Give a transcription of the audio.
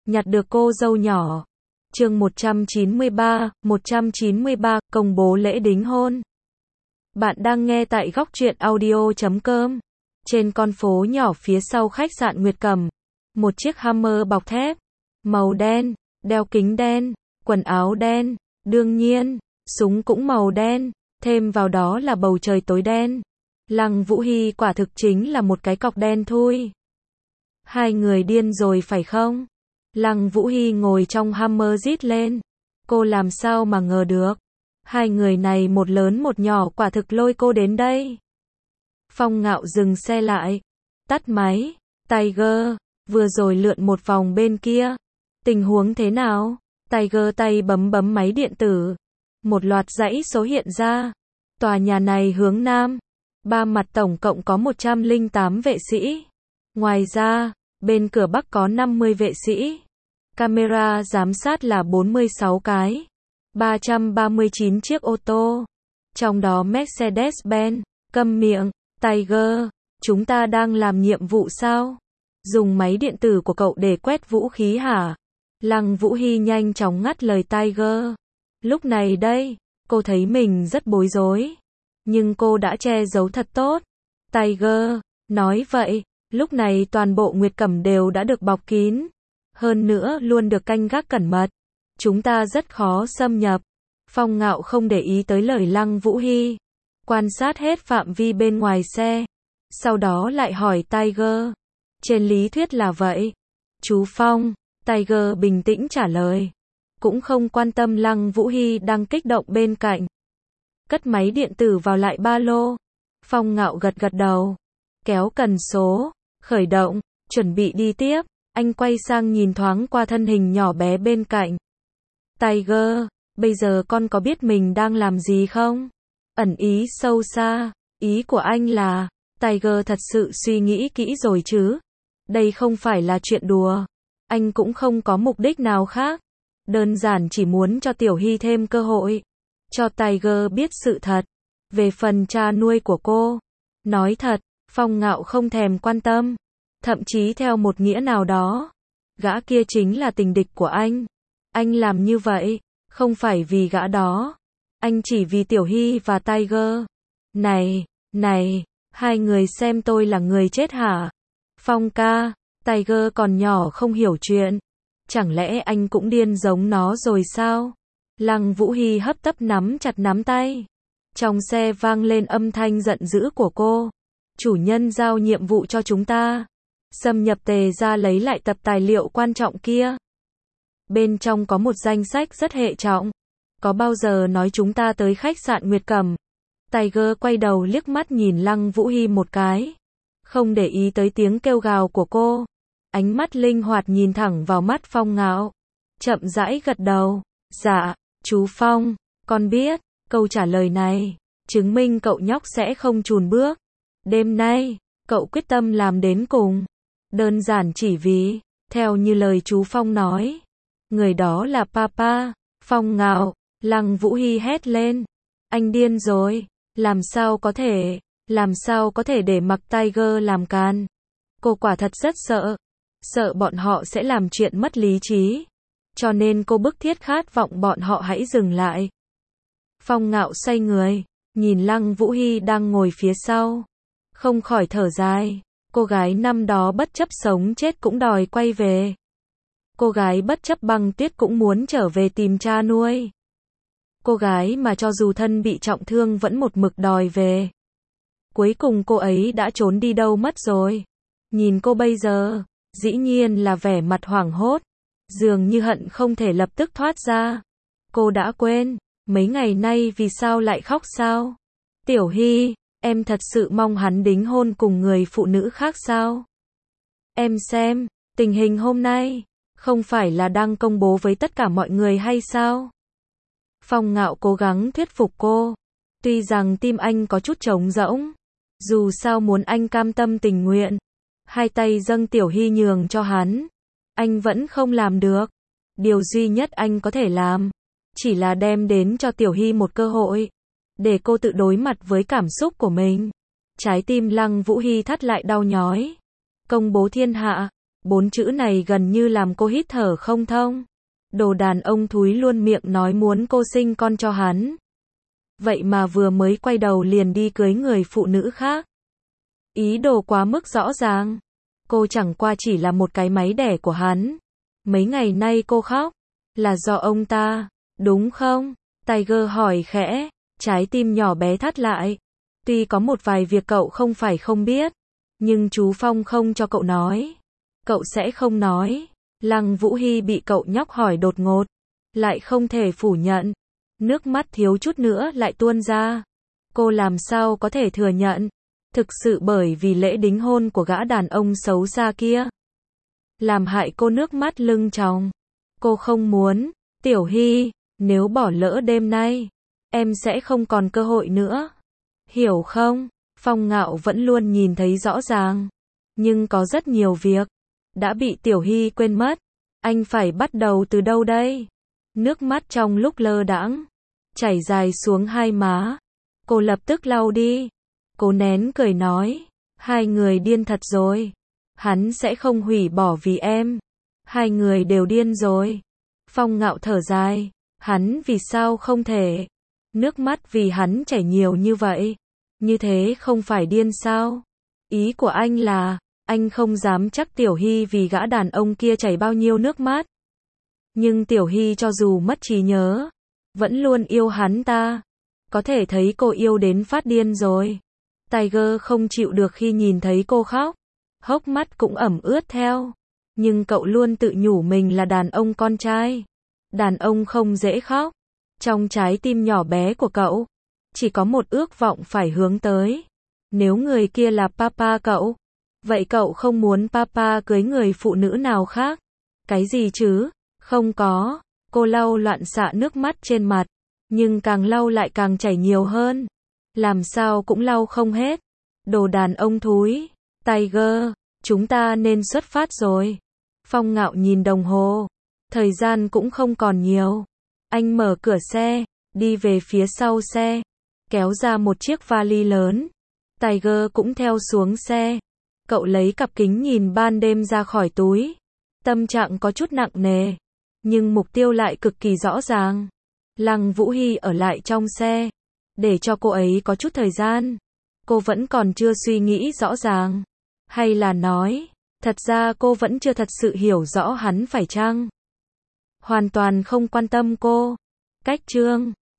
nhặt được cô dâu nhỏ. Chương 193, công bố lễ đính hôn. Bạn đang nghe tại góc truyện audio.com. Trên con phố nhỏ phía sau khách sạn Nguyệt Cẩm, một chiếc Hummer bọc thép, màu đen, đeo kính đen, quần áo đen, đương nhiên, súng cũng màu đen, thêm vào đó là bầu trời tối đen. Lăng Vũ Hi quả thực chính là một cái cọc đen thui. Hai người điên rồi phải không? Lăng Vũ Hi ngồi trong Hummer rít lên. Cô làm sao mà ngờ được. Hai người này một lớn một nhỏ quả thực lôi cô đến đây. Phong Ngạo dừng xe lại. Tắt máy. Tiger, vừa rồi lượn một vòng bên kia. Tình huống thế nào? Tiger tay bấm máy điện tử. Một loạt dãy số hiện ra. Tòa nhà này hướng nam. Ba mặt tổng cộng có 108 vệ sĩ. Ngoài ra, bên cửa bắc có 50 vệ sĩ. Camera giám sát là 46 cái. 339 chiếc ô tô. Trong đó Mercedes-Benz. Câm miệng, Tiger, chúng ta đang làm nhiệm vụ sao? Dùng máy điện tử của cậu để quét vũ khí hả? Lăng Vũ Hi nhanh chóng ngắt lời Tiger. Lúc này đây, cô thấy mình rất bối rối. Nhưng cô đã che giấu thật tốt. Tiger, nói vậy, lúc này toàn bộ Nguyệt Cẩm đều đã được bọc kín. Hơn nữa luôn được canh gác cẩn mật. Chúng ta rất khó xâm nhập. Phong Ngạo không để ý tới lời Lăng Vũ Hi. Quan sát hết phạm vi bên ngoài xe. Sau đó lại hỏi Tiger. Trên lý thuyết là vậy. Chú Phong, Tiger bình tĩnh trả lời. Cũng không quan tâm Lăng Vũ Hi đang kích động bên cạnh. Cất máy điện tử vào lại ba lô. Phong Ngạo gật đầu. Kéo cần số. Khởi động. Chuẩn bị đi tiếp. Anh quay sang nhìn thoáng qua thân hình nhỏ bé bên cạnh. Tiger, bây giờ con có biết mình đang làm gì không? Ẩn ý sâu xa. Ý của anh là, Tiger thật sự suy nghĩ kỹ rồi chứ? Đây không phải là chuyện đùa. Anh cũng không có mục đích nào khác. Đơn giản chỉ muốn cho Tiểu Hy thêm cơ hội. Cho Tiger biết sự thật. Về phần cha nuôi của cô. Nói thật, Phong Ngạo không thèm quan tâm. Thậm chí theo một nghĩa nào đó. Gã kia chính là tình địch của anh. Anh làm như vậy, không phải vì gã đó. Anh chỉ vì Tiểu Hy và Tiger. Này, hai người xem tôi là người chết hả? Phong ca, Tiger còn nhỏ không hiểu chuyện. Chẳng lẽ anh cũng điên giống nó rồi sao? Lăng Vũ Hi hấp tấp nắm chặt nắm tay. Trong xe vang lên âm thanh giận dữ của cô. Chủ nhân giao nhiệm vụ cho chúng ta. Xâm nhập Tề ra lấy lại tập tài liệu quan trọng kia. Bên trong có một danh sách rất hệ trọng. Có bao giờ nói chúng ta tới khách sạn Nguyệt Cẩm? Tiger quay đầu liếc mắt nhìn Lăng Vũ Hi một cái. Không để ý tới tiếng kêu gào của cô. Ánh mắt linh hoạt nhìn thẳng vào mắt Phong Ngạo. Chậm rãi gật đầu. Dạ, chú Phong, con biết. Câu trả lời này chứng minh cậu nhóc sẽ không chùn bước. Đêm nay, cậu quyết tâm làm đến cùng. Đơn giản chỉ vì, theo như lời chú Phong nói, người đó là Papa. Phong Ngạo, Lăng Vũ Hi hét lên. Anh điên rồi, làm sao có thể để mặc Tiger làm can. Cô quả thật rất sợ bọn họ sẽ làm chuyện mất lý trí. Cho nên cô bức thiết khát vọng bọn họ hãy dừng lại. Phong Ngạo xoay người, nhìn Lăng Vũ Hi đang ngồi phía sau. Không khỏi thở dài. Cô gái năm đó bất chấp sống chết cũng đòi quay về. Cô gái bất chấp băng tuyết cũng muốn trở về tìm cha nuôi. Cô gái mà cho dù thân bị trọng thương vẫn một mực đòi về. Cuối cùng cô ấy đã trốn đi đâu mất rồi. Nhìn cô bây giờ, dĩ nhiên là vẻ mặt hoảng hốt. Dường như hận không thể lập tức thoát ra. Cô đã quên, mấy ngày nay vì sao lại khóc sao? Tiểu Hy, em thật sự mong hắn đính hôn cùng người phụ nữ khác sao? Em xem, tình hình hôm nay, không phải là đang công bố với tất cả mọi người hay sao? Phong Ngạo cố gắng thuyết phục cô. Tuy rằng tim anh có chút trống rỗng. Dù sao muốn anh cam tâm tình nguyện. Hai tay dâng Tiểu Hy nhường cho hắn. Anh vẫn không làm được. Điều duy nhất anh có thể làm. Chỉ là đem đến cho Tiểu Hy một cơ hội. Để cô tự đối mặt với cảm xúc của mình. Trái tim Lăng Vũ Hi thắt lại đau nhói. Công bố thiên hạ. 4 chữ này gần như làm cô hít thở không thông. Đồ đàn ông thúi luôn miệng nói muốn cô sinh con cho hắn. Vậy mà vừa mới quay đầu liền đi cưới người phụ nữ khác. Ý đồ quá mức rõ ràng. Cô chẳng qua chỉ là một cái máy đẻ của hắn. Mấy ngày nay cô khóc, là do ông ta, đúng không? Tiger hỏi khẽ, trái tim nhỏ bé thắt lại. Tuy có một vài việc cậu không phải không biết, nhưng chú Phong không cho cậu nói. Cậu sẽ không nói. Lăng Vũ Hy bị cậu nhóc hỏi đột ngột, lại không thể phủ nhận. Nước mắt thiếu chút nữa lại tuôn ra. Cô làm sao có thể thừa nhận? Thực sự bởi vì lễ đính hôn của gã đàn ông xấu xa kia làm hại cô nước mắt lưng tròng. Cô không muốn. Tiểu Hy, nếu bỏ lỡ đêm nay, em sẽ không còn cơ hội nữa. Hiểu không? Phong Ngạo vẫn luôn nhìn thấy rõ ràng. Nhưng có rất nhiều việc đã bị Tiểu Hy quên mất. Anh phải bắt đầu từ đâu đây? Nước mắt trong lúc lơ đãng chảy dài xuống hai má. Cô lập tức lau đi. Cô nén cười nói, hai người điên thật rồi. Hắn sẽ không hủy bỏ vì em. Hai người đều điên rồi. Phong Ngạo thở dài, hắn vì sao không thể? Nước mắt vì hắn chảy nhiều như vậy. Như thế không phải điên sao? Ý của anh là, anh không dám chắc Tiểu Hy vì gã đàn ông kia chảy bao nhiêu nước mắt. Nhưng Tiểu Hy cho dù mất trí nhớ, vẫn luôn yêu hắn ta. Có thể thấy cô yêu đến phát điên rồi. Tiger không chịu được khi nhìn thấy cô khóc. Hốc mắt cũng ẩm ướt theo. Nhưng cậu luôn tự nhủ mình là đàn ông con trai. Đàn ông không dễ khóc. Trong trái tim nhỏ bé của cậu, chỉ có một ước vọng phải hướng tới. Nếu người kia là papa cậu, vậy cậu không muốn papa cưới người phụ nữ nào khác? Cái gì chứ? Không có. Cô lau loạn xạ nước mắt trên mặt. Nhưng càng lau lại càng chảy nhiều hơn. Làm sao cũng lau không hết. Đồ đàn ông thúi. Tiger, chúng ta nên xuất phát rồi. Phong Ngạo nhìn đồng hồ. Thời gian cũng không còn nhiều. Anh mở cửa xe, đi về phía sau xe, kéo ra một chiếc vali lớn. Tiger cũng theo xuống xe. Cậu lấy cặp kính nhìn ban đêm ra khỏi túi. Tâm trạng có chút nặng nề, nhưng mục tiêu lại cực kỳ rõ ràng. Lăng Vũ Hy ở lại trong xe, để cho cô ấy có chút thời gian. Cô vẫn còn chưa suy nghĩ rõ ràng. Hay là nói, thật ra cô vẫn chưa thật sự hiểu rõ hắn phải chăng hoàn toàn không quan tâm cô. Cách chương